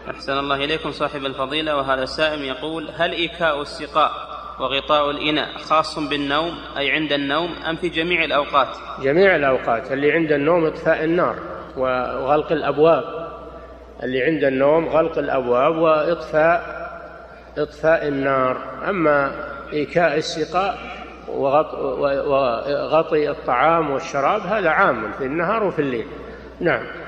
أحسن الله إليكم صاحب الفضيلة. وهذا السائل يقول: هل إيكاء السقاء وغطاء الإناء خاص بالنوم أي عند النوم أم في جميع الأوقات؟ جميع الأوقات. اللي عند النوم إطفاء النار وغلق الأبواب، اللي عند النوم غلق الأبواب وإطفاء النار. أما إيكاء السقاء وغطي الطعام والشراب هذا عام في النهار وفي الليل. نعم.